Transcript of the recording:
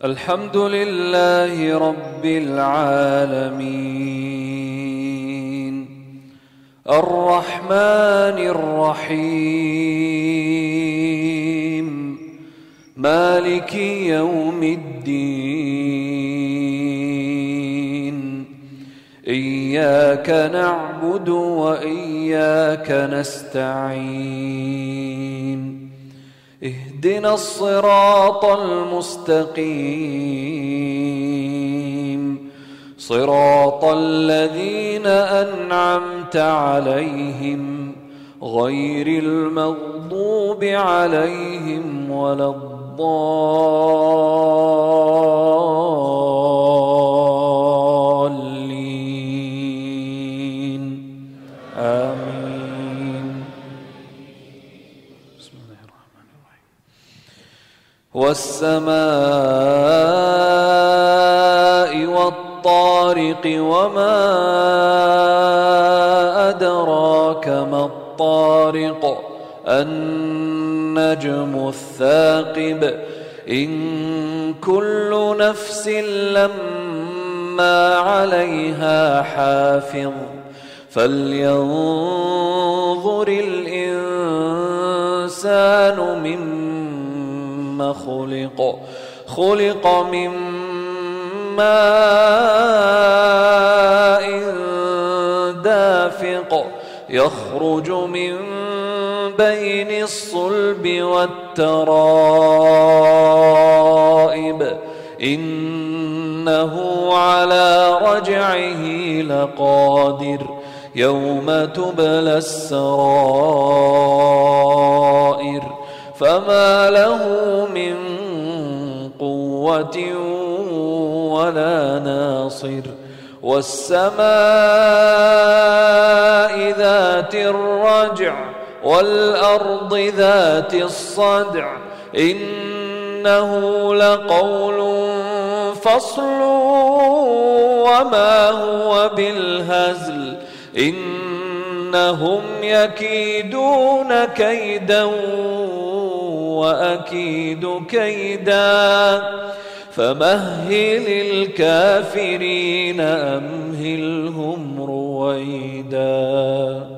الحمد لله رب العالمين الرحمن الرحيم مالك يوم الدين إياك نعبد وإياك نستعين اهدنا الصراط المستقيم صراط الذين أنعمت عليهم غير المغضوب عليهم ولا الضالين آمين. بسم الله الرحمن الرحيم. والسماء والطارق وما أدراك ما الطارق النجم الثاقب إن كل نفس لما عليها حافظ فلينظر الإنسان مما خلق من ماء دافق يخرج من بين الصلب والترائب إنه على رجعه لقادر يوم تبلى السرائر فما له من قوة ولا ناصر والسماء ذات الرجع والأرض ذات الصدع إنه لقول فصل وما هو بالهزل إنهم يكيدون كيدا وأكيد كيدا فمهل الكافرين أمهلهم رويدا.